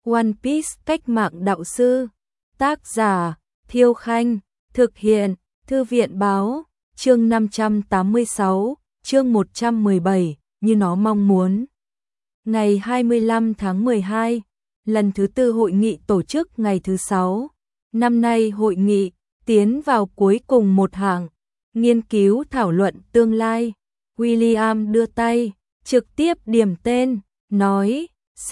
One Piece cách mạng đạo sư. Tác giả Thiêu Khanh. Thực hiện Thư viện Báo. Chương 586, chương 117, như nó mong muốn. Ngày 25 tháng 12, lần thứ tư hội nghị tổ chức ngày thứ 6. Năm nay hội nghị tiến vào cuối cùng một hạng, nghiên cứu thảo luận tương lai. William đưa tay, trực tiếp điểm tên, nói,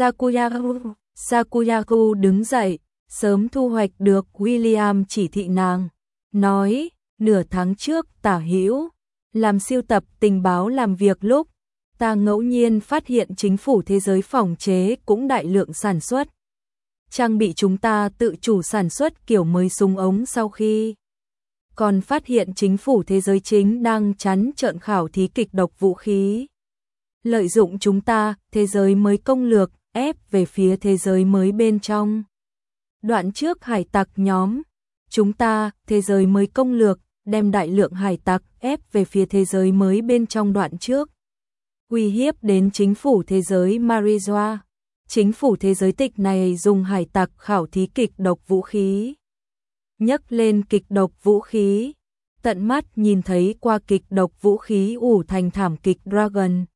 Sakuyaku đứng dậy, sớm thu hoạch được William chỉ thị nàng, nói, nửa tháng trước tả hữu, làm siêu tập tình báo làm việc lúc, ta ngẫu nhiên phát hiện chính phủ thế giới phòng chế cũng đại lượng sản xuất. Trang bị chúng ta tự chủ sản xuất kiểu mới súng ống sau khi. Còn phát hiện chính phủ thế giới chính đang trắng trợn khảo thí kịch độc vũ khí. Lợi dụng chúng ta, thế giới mới công lược, ép về phía thế giới mới bên trong. Đoạn trước hải tặc nhóm, chúng ta, thế giới mới công lược, đem đại lượng hải tặc ép về phía thế giới mới bên trong đoạn trước. Uy hiếp đến chính phủ thế giới Marijoa. Chính phủ thế giới tịch này dùng hải tặc khảo thí kịch độc vũ khí. Nhắc lên kịch độc vũ khí, tận mắt nhìn thấy qua kịch độc vũ khí ủ thành thảm kịch Dragon.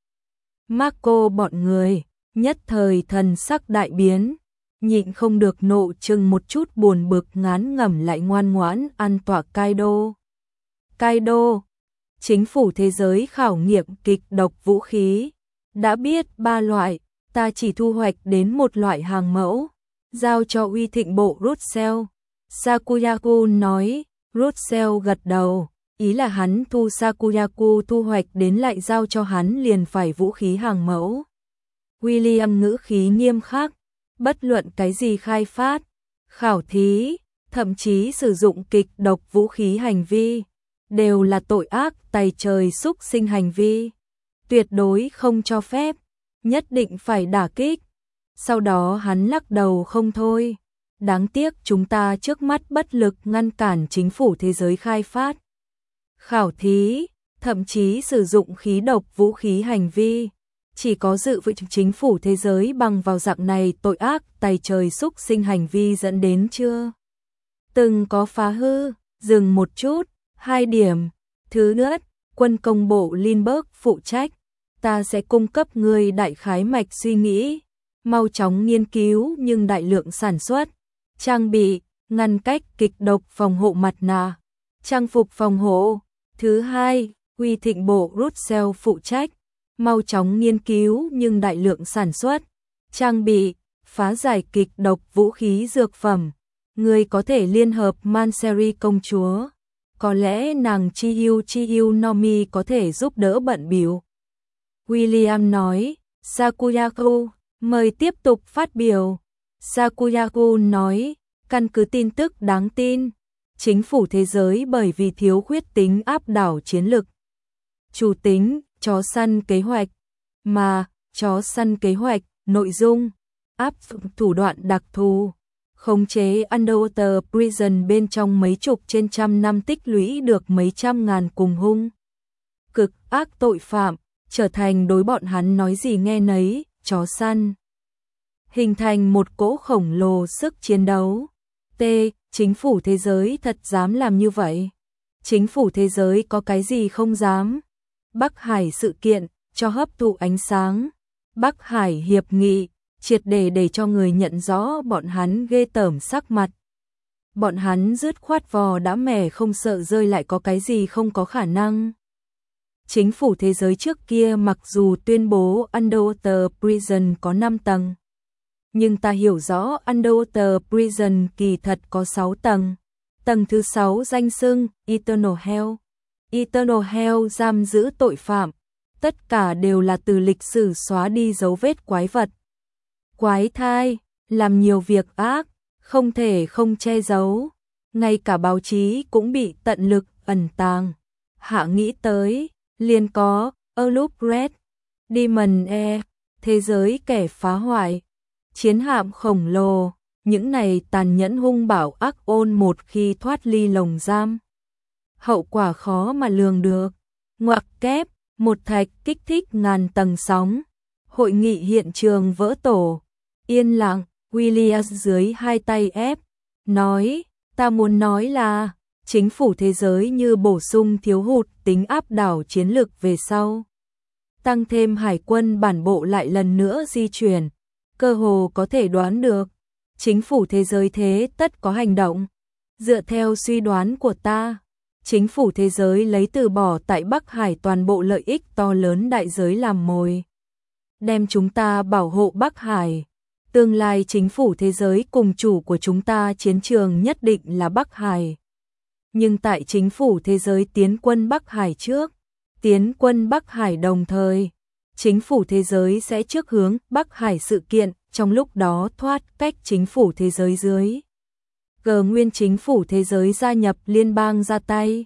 Marco bọn người, nhất thời thần sắc đại biến, nhịn không được nộ chừng một chút buồn bực ngán ngẩm lại ngoan ngoãn ăn tọa Kaido. Kaido, chính phủ thế giới khảo nghiệm kịch độc vũ khí, đã biết 3 loại, ta chỉ thu hoạch đến một loại hàng mẫu, giao cho uy thịnh bộ Russell. Sakuyaku nói, Russell gật đầu, ý là hắn thu Sakuyaku thu hoạch đến lại giao cho hắn liền phải vũ khí hàng mẫu. William ngữ khí nghiêm khắc, bất luận cái gì khai phát, khảo thí, thậm chí sử dụng kịch độc vũ khí hành vi, đều là tội ác tày trời xúc sinh hành vi, tuyệt đối không cho phép, nhất định phải đả kích. Sau đó hắn lắc đầu không thôi. Đáng tiếc chúng ta trước mắt bất lực ngăn cản chính phủ thế giới khai phát, khảo thí, thậm chí sử dụng khí độc vũ khí hành vi. Chỉ có dự với chính phủ thế giới bằng vào dạng này tội ác tày trời xúc sinh hành vi dẫn đến chưa từng có phá hư. Dừng một chút, 2 điểm. Thứ nhất, quân công bộ Lindbergh phụ trách, ta sẽ cung cấp người đại khái mạch suy nghĩ, mau chóng nghiên cứu nhưng đại lượng sản xuất, trang bị, ngăn cách kịch độc phòng hộ mặt nạ, trang phục phòng hộ. Thứ hai, uy thịnh bộ Russell phụ trách, mau chóng nghiên cứu nhưng đại lượng sản xuất, trang bị, phá giải kịch độc vũ khí dược phẩm. Người có thể liên hợp Manseri công chúa, có lẽ nàng Chiyu Nomi có thể giúp đỡ bận bịu. William nói, Sakuyaku, mời tiếp tục phát biểu. Sakuyaku nói, căn cứ tin tức đáng tin, chính phủ thế giới bởi vì thiếu khuyết tính áp đảo chiến lực, chủ tính, chó săn kế hoạch, mà chó săn kế hoạch, nội dung, áp dụng thủ đoạn đặc thù, khống chế Underwater Prison bên trong mấy chục trên trăm năm tích lũy được mấy trăm ngàn cùng hung cực ác tội phạm, trở thành đối bọn hắn nói gì nghe nấy, chó săn. Hình thành một cỗ khổng lồ sức chiến đấu. Chính phủ thế giới thật dám làm như vậy. Chính phủ thế giới có cái gì không dám. Bắc Hải sự kiện, cho hấp thụ ánh sáng. Bắc Hải hiệp nghị, triệt để cho người nhận rõ bọn hắn ghê tởm sắc mặt. Bọn hắn dứt khoát vò đã mẻ không sợ rơi lại có cái gì không có khả năng. Chính phủ thế giới trước kia mặc dù tuyên bố Underwater Prison có 5 tầng. Nhưng ta hiểu rõ Underwater Prison kỳ thật có 6 tầng. Tầng thứ 6 danh xưng Eternal Hell. Eternal Hell giam giữ tội phạm. Tất cả đều là từ lịch sử xóa đi dấu vết quái vật. Quái thai, làm nhiều việc ác, không thể không che giấu. Ngay cả báo chí cũng bị tận lực ẩn tàng. Hạ nghĩ tới, liền có Loop Red, Demon Air, thế giới kẻ phá hoại, chiến hạm khổng lồ, những này tàn nhẫn hung bạo ác ôn một khi thoát ly lồng giam. Hậu quả khó mà lường được. Ngoặc kép, một thạch kích thích ngàn tầng sóng. Hội nghị hiện trường vỡ tổ, yên lặng, William dưới hai tay ép, nói, ta muốn nói là, chính phủ thế giới như bổ sung thiếu hụt tính áp đảo chiến lược về sau. Tăng thêm hải quân bản bộ lại lần nữa di chuyển, cơ hồ có thể đoán được, chính phủ thế giới thế tất có hành động. Dựa theo suy đoán của ta, chính phủ thế giới lấy từ bỏ tại Bắc Hải toàn bộ lợi ích to lớn đại giới làm mồi. Đem chúng ta bảo hộ Bắc Hải. Tương lai chính phủ thế giới cùng chủ của chúng ta chiến trường nhất định là Bắc Hải. Nhưng tại chính phủ thế giới tiến quân Bắc Hải trước, tiến quân Bắc Hải đồng thời, chính phủ thế giới sẽ trước hướng Bắc Hải sự kiện, trong lúc đó thoát cách chính phủ thế giới dưới. Nguyên chính phủ thế giới gia nhập liên bang ra tay.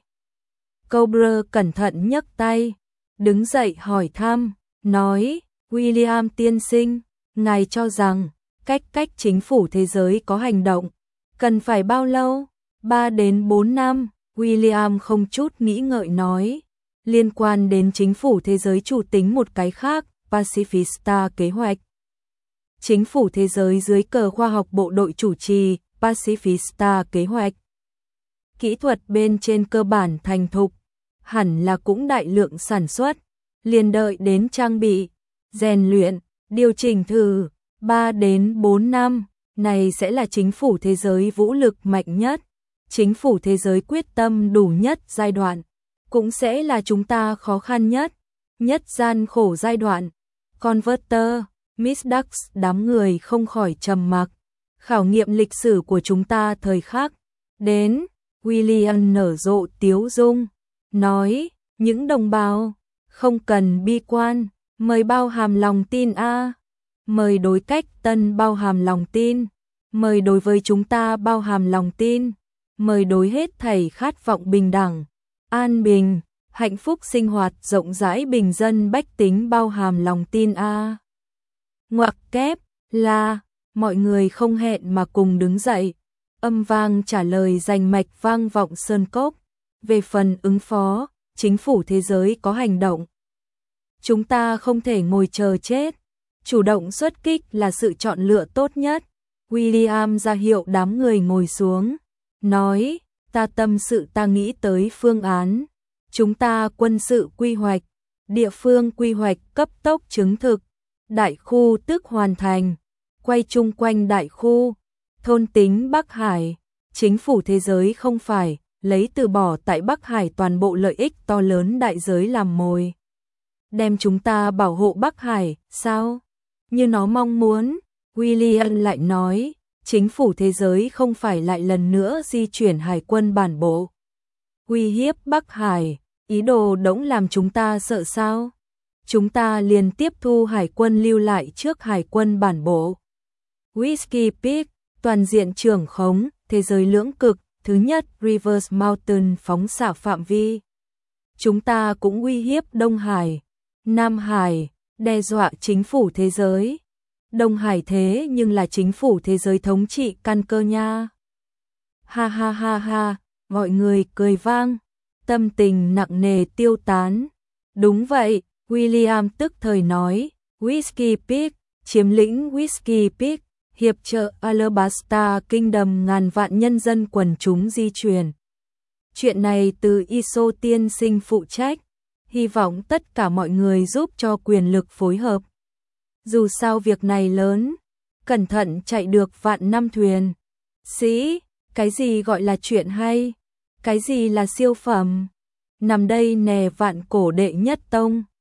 Cobra cẩn thận nhấc tay, đứng dậy hỏi thăm, nói, William tiên sinh, ngài cho rằng, cách chính phủ thế giới có hành động, cần phải bao lâu? 3 đến 4 năm, William không chút nghĩ ngợi nói. Liên quan đến chính phủ thế giới chủ tính một cái khác, Pacifista kế hoạch. Chính phủ thế giới dưới cờ khoa học bộ đội chủ trì, Pacifista kế hoạch. Kỹ thuật bên trên cơ bản thành thục, hẳn là cũng đại lượng sản xuất, liền đợi đến trang bị, rèn luyện, điều chỉnh thử, 3 đến 4 năm, này sẽ là chính phủ thế giới vũ lực mạnh nhất, chính phủ thế giới quyết tâm đủ nhất giai đoạn, cũng sẽ là chúng ta khó khăn nhất gian khổ giai đoạn. Converter, Miss Dax đám người không khỏi trầm mặc. Khảo nghiệm lịch sử của chúng ta thời khắc đến, William nở rộ tiếu dung, nói, những đồng bào, không cần bi quan, mời bao hàm lòng tin mời đối cách tân bao hàm lòng tin, mời đối với chúng ta bao hàm lòng tin, mời đối hết thảy khát vọng bình đẳng, an bình, hạnh phúc sinh hoạt rộng rãi bình dân bách tính bao hàm lòng tin Ngoặc kép là, mọi người không hẹn mà cùng đứng dậy, âm vang trả lời rành mạch vang vọng sơn cốc. Về phần ứng phó, chính phủ thế giới có hành động. Chúng ta không thể ngồi chờ chết, chủ động xuất kích là sự chọn lựa tốt nhất. William ra hiệu đám người ngồi xuống, nói, ta tâm sự ta nghĩ tới phương án. Chúng ta quân sự quy hoạch, địa phương quy hoạch cấp tốc chứng thực, đại khu tức hoàn thành, quay chung quanh đại khu, thôn tính Bắc Hải, chính phủ thế giới không phải lấy từ bỏ tại Bắc Hải toàn bộ lợi ích to lớn đại giới làm mồi. Đem chúng ta bảo hộ Bắc Hải, sao? Như nó mong muốn, William lại nói, chính phủ thế giới không phải lại lần nữa di chuyển hải quân bản bộ. Uy hiếp Bắc Hải, ý đồ đỗng làm chúng ta sợ sao? Chúng ta liền tiếp thu hải quân lưu lại trước hải quân bản bộ. Whiskey Peak, toàn diện trưởng khống, thế giới lưỡng cực, thứ nhất Rivers Mountain phóng xạ phạm vi. Chúng ta cũng uy hiếp Đông Hải, Nam Hải, đe dọa chính phủ thế giới. Đông Hải thế nhưng là chính phủ thế giới thống trị căn cơ nha. Ha ha ha ha, mọi người cười vang, tâm tình nặng nề tiêu tán. Đúng vậy, William tức thời nói, Whiskey Peak, chiếm lĩnh Whiskey Peak, hiệp trợ Alabasta Kingdom ngàn vạn nhân dân quần chúng di chuyển. Chuyện này từ Iso tiên sinh phụ trách, hy vọng tất cả mọi người giúp cho quyền lực phối hợp. Dù sao việc này lớn, cẩn thận chạy được vạn năm thuyền. Sĩ, cái gì gọi là chuyện hay? Cái gì là siêu phẩm? Nằm đây nè vạn cổ đệ nhất tông.